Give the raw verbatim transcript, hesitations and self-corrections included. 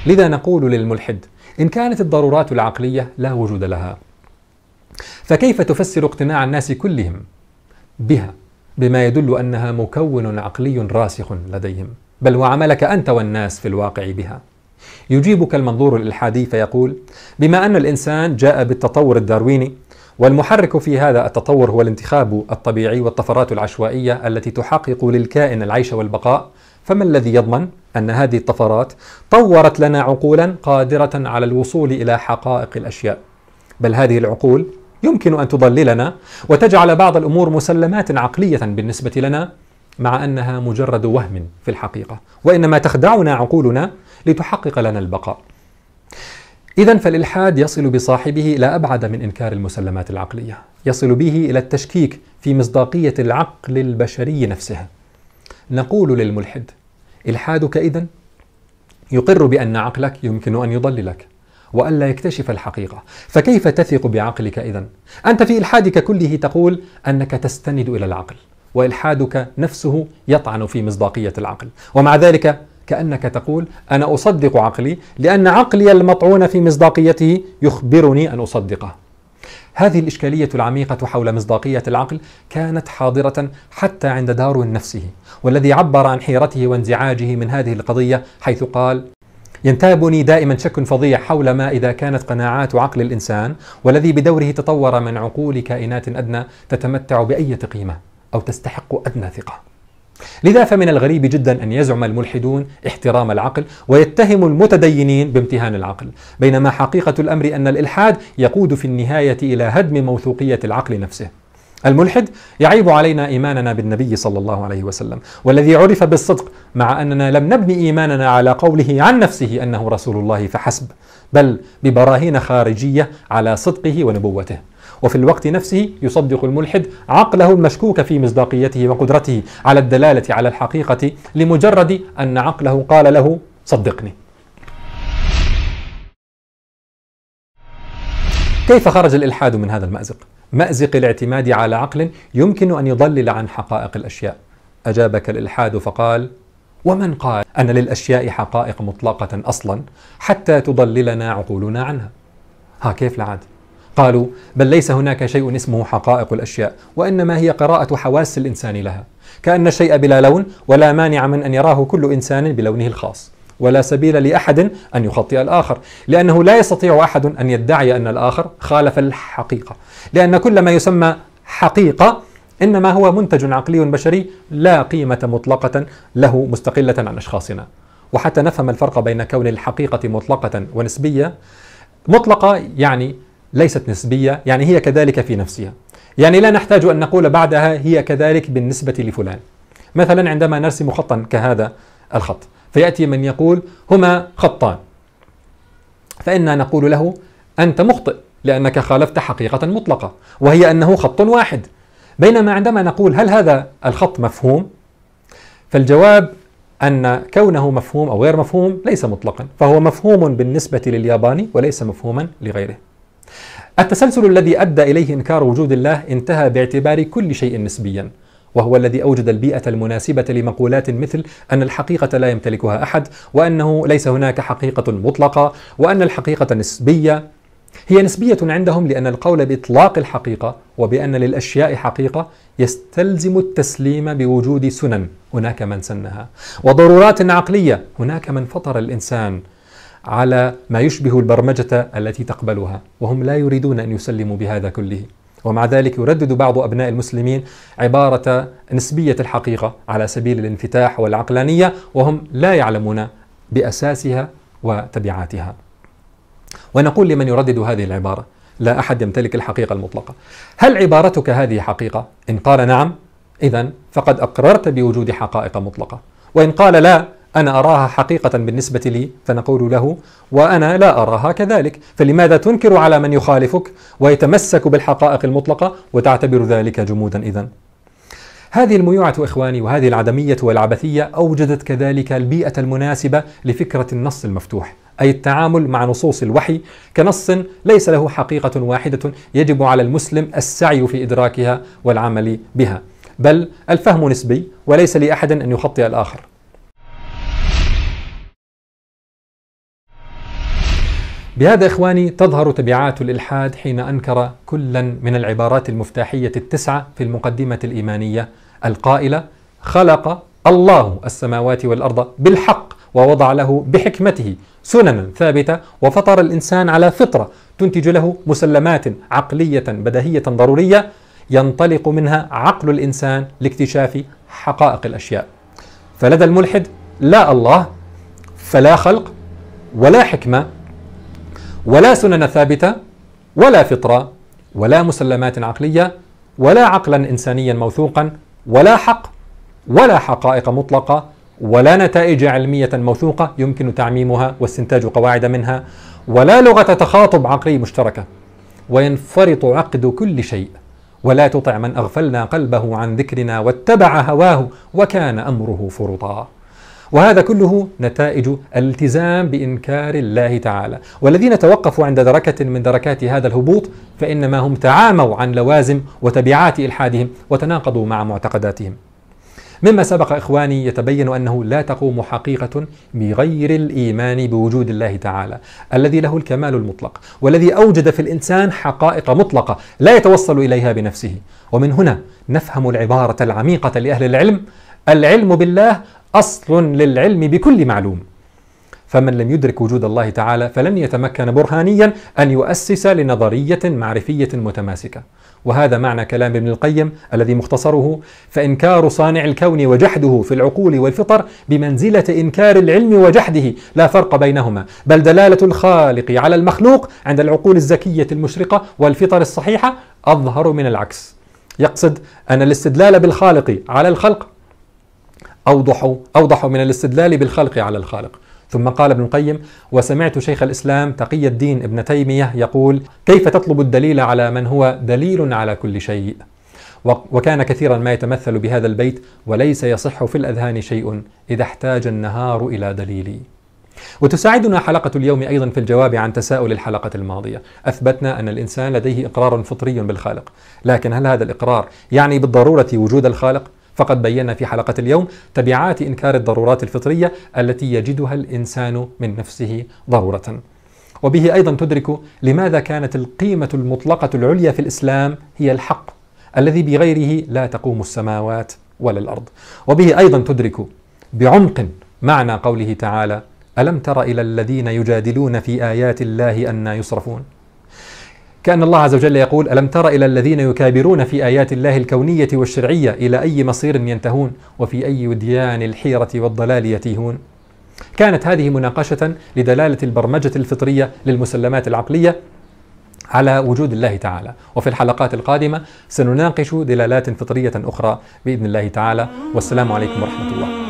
لذا نقول للملحد: إن كانت الضرورات العقلية لا وجود لها، فكيف تفسر اقتناع الناس كلهم بها بما يدل أنها مكون عقلي راسخ لديهم، بل وعملك أنت والناس في الواقع بها؟ يجيبك المنظور الإلحادي فيقول: بما أن الإنسان جاء بالتطور الدارويني، والمحرك في هذا التطور هو الانتخاب الطبيعي والطفرات العشوائية التي تحقق للكائن العيش والبقاء، فما الذي يضمن أن هذه الطفرات طورت لنا عقولا قادرة على الوصول إلى حقائق الأشياء؟ بل هذه العقول يمكن أن تضللنا وتجعل بعض الأمور مسلمات عقلية بالنسبة لنا، مع أنها مجرد وهم في الحقيقة، وإنما تخدعنا عقولنا لتحقق لنا البقاء. إذن فالإلحاد يصل بصاحبه إلى أبعد من إنكار المسلمات العقلية، يصل به إلى التشكيك في مصداقية العقل البشري نفسه. نقول للملحد: إلحادك إذن يقر بأن عقلك يمكن أن يضللك وألا يكتشف الحقيقة، فكيف تثق بعقلك إذن؟ أنت في إلحادك كله تقول أنك تستند إلى العقل، وإلحادك نفسه يطعن في مصداقية العقل، ومع ذلك كأنك تقول: أنا أصدق عقلي لأن عقلي المطعون في مصداقيته يخبرني أن أصدقه. هذه الإشكالية العميقة حول مصداقية العقل كانت حاضرة حتى عند داروين نفسه، والذي عبر عن حيرته وانزعاجه من هذه القضية حيث قال: ينتابني دائما شك فظيع حول ما إذا كانت قناعات عقل الإنسان، والذي بدوره تطور من عقول كائنات أدنى، تتمتع بأية قيمة أو تستحق أدنى ثقة. لذا فمن الغريب جدا أن يزعم الملحدون احترام العقل ويتهم المتدينين بامتهان العقل، بينما حقيقة الأمر أن الإلحاد يقود في النهاية إلى هدم موثوقية العقل نفسه. الملحد يعيب علينا إيماننا بالنبي صلى الله عليه وسلم، والذي عرف بالصدق، مع أننا لم نبني إيماننا على قوله عن نفسه أنه رسول الله فحسب، بل ببراهين خارجية على صدقه ونبوته. وفي الوقت نفسه يصدق الملحد عقله المشكوك في مصداقيته وقدرته على الدلالة على الحقيقة لمجرد أن عقله قال له: صدقني. كيف خرج الإلحاد من هذا المأزق؟ مأزق الاعتماد على عقل يمكن أن يضلل عن حقائق الأشياء. أجابك الإلحاد فقال: ومن قال أن للأشياء حقائق مطلقة أصلا حتى تضللنا عقولنا عنها؟ ها كيف لعاد؟ قالوا: بل ليس هناك شيء اسمه حقائق الأشياء، وإنما هي قراءة حواس الإنسان لها، كأن الشيء بلا لون ولا مانع من أن يراه كل إنسان بلونه الخاص، ولا سبيل لأحد أن يخطئ الآخر، لأنه لا يستطيع أحد أن يدعي أن الآخر خالف الحقيقة، لأن كل ما يسمى حقيقة إنما هو منتج عقلي بشري لا قيمة مطلقة له مستقلة عن أشخاصنا. وحتى نفهم الفرق بين كون الحقيقة مطلقة ونسبية، مطلقة يعني ليست نسبية، يعني هي كذلك في نفسها، يعني لا نحتاج أن نقول بعدها هي كذلك بالنسبة لفلان. مثلا عندما نرسم خطا كهذا الخط، فيأتي من يقول هما خطان، فإننا نقول له: أنت مخطئ لأنك خالفت حقيقة مطلقة وهي أنه خط واحد. بينما عندما نقول هل هذا الخط مفهوم، فالجواب أن كونه مفهوم أو غير مفهوم ليس مطلقا، فهو مفهوم بالنسبة للياباني وليس مفهوما لغيره. التسلسل الذي أدى إليه إنكار وجود الله انتهى باعتبار كل شيء نسبيا، وهو الذي أوجد البيئة المناسبة لمقولات مثل أن الحقيقة لا يمتلكها أحد، وأنه ليس هناك حقيقة مطلقة، وأن الحقيقة نسبية. هي نسبية عندهم لأن القول بإطلاق الحقيقة وبأن للأشياء حقيقة يستلزم التسليم بوجود سنن هناك من سنها، وضرورات عقلية هناك من فطر الإنسان على ما يشبه البرمجة التي تقبلها، وهم لا يريدون أن يسلموا بهذا كله. ومع ذلك يردد بعض أبناء المسلمين عبارة نسبية الحقيقة على سبيل الانفتاح والعقلانية، وهم لا يعلمون بأساسها وتبعاتها. ونقول لمن يردد هذه العبارة: لا أحد يمتلك الحقيقة المطلقة. هل عبارتك هذه حقيقة؟ إن قال نعم، إذن فقد أقررت بوجود حقائق مطلقة، وإن قال لا، أنا أراها حقيقة بالنسبة لي، فنقول له: وأنا لا أراها كذلك، فلماذا تنكر على من يخالفك ويتمسك بالحقائق المطلقة وتعتبر ذلك جمودا؟ إذن هذه الميوعة إخواني وهذه العدمية والعبثية أوجدت كذلك البيئة المناسبة لفكرة النص المفتوح، أي التعامل مع نصوص الوحي كنص ليس له حقيقة واحدة يجب على المسلم السعي في إدراكها والعمل بها، بل الفهم نسبي وليس لأحد أن يخطئ الآخر. بهذا إخواني تظهر تبعات الإلحاد حين أنكر كلا من العبارات المفتاحية التسعة في المقدمة الإيمانية القائلة: خلق الله السماوات والأرض بالحق ووضع له بحكمته سننا ثابتة وفطر الإنسان على فطرة تنتج له مسلمات عقلية بديهية ضرورية ينطلق منها عقل الإنسان لاكتشاف حقائق الأشياء. فلدى الملحد لا الله، فلا خلق، ولا حكمة، ولا سنن ثابتة، ولا فطرة، ولا مسلمات عقلية، ولا عقلا إنسانيا موثوقا، ولا حق، ولا حقائق مطلقة، ولا نتائج علمية موثوقة يمكن تعميمها واستنتاج قواعد منها، ولا لغة تخاطب عقلي مشتركة. وينفرط عقد كل شيء: ولا تطع من أغفلنا قلبه عن ذكرنا واتبع هواه وكان أمره فرطا. وهذا كله نتائج الالتزام بإنكار الله تعالى. والذين توقفوا عند دركة من دركات هذا الهبوط فإنما هم تعاموا عن لوازم وتبعات إلحادهم وتناقضوا مع معتقداتهم. مما سبق إخواني يتبين أنه لا تقوم حقيقة بغير الإيمان بوجود الله تعالى الذي له الكمال المطلق، والذي أوجد في الإنسان حقائق مطلقة لا يتوصل إليها بنفسه. ومن هنا نفهم العبارة العميقة لأهل العلم: العلم بالله أصل للعلم بكل معلوم. فمن لم يدرك وجود الله تعالى فلن يتمكن برهانيا أن يؤسس لنظرية معرفية متماسكة. وهذا معنى كلام ابن القيم الذي مختصره: فإنكار صانع الكون وجحده في العقول والفطر بمنزلة إنكار العلم وجحده، لا فرق بينهما، بل دلالة الخالق على المخلوق عند العقول الزكية المشرقة والفطر الصحيحة أظهر من العكس. يقصد أن الاستدلال بالخالق على الخلق أوضح أوضح من الاستدلال بالخلق على الخالق. ثم قال ابن القيم: وسمعت شيخ الإسلام تقي الدين ابن تيمية يقول: كيف تطلب الدليل على من هو دليل على كل شيء؟ وكان كثيرا ما يتمثل بهذا البيت: وليس يصح في الأذهان شيء إذا احتاج النهار إلى دليل. وتساعدنا حلقة اليوم أيضا في الجواب عن تساؤل الحلقة الماضية. أثبتنا أن الإنسان لديه إقرار فطري بالخالق، لكن هل هذا الإقرار يعني بالضرورة وجود الخالق؟ فقد بينا في حلقة اليوم تبعات إنكار الضرورات الفطرية التي يجدها الإنسان من نفسه ضرورة. وبه أيضا تدرك لماذا كانت القيمة المطلقة العليا في الإسلام هي الحق الذي بغيره لا تقوم السماوات ولا الأرض. وبه أيضا تدرك بعمق معنى قوله تعالى: ألم تر إلى الذين يجادلون في آيات الله أنى يصرفون؟ كأن الله عز وجل يقول: ألم تر إلى الذين يكابرون في آيات الله الكونية والشرعية إلى أي مصير ينتهون وفي أي وديان الحيرة والضلال يتيهون؟ كانت هذه مناقشة لدلالة البرمجة الفطرية للمسلمات العقلية على وجود الله تعالى. وفي الحلقات القادمة سنناقش دلالات فطرية أخرى بإذن الله تعالى. والسلام عليكم ورحمة الله.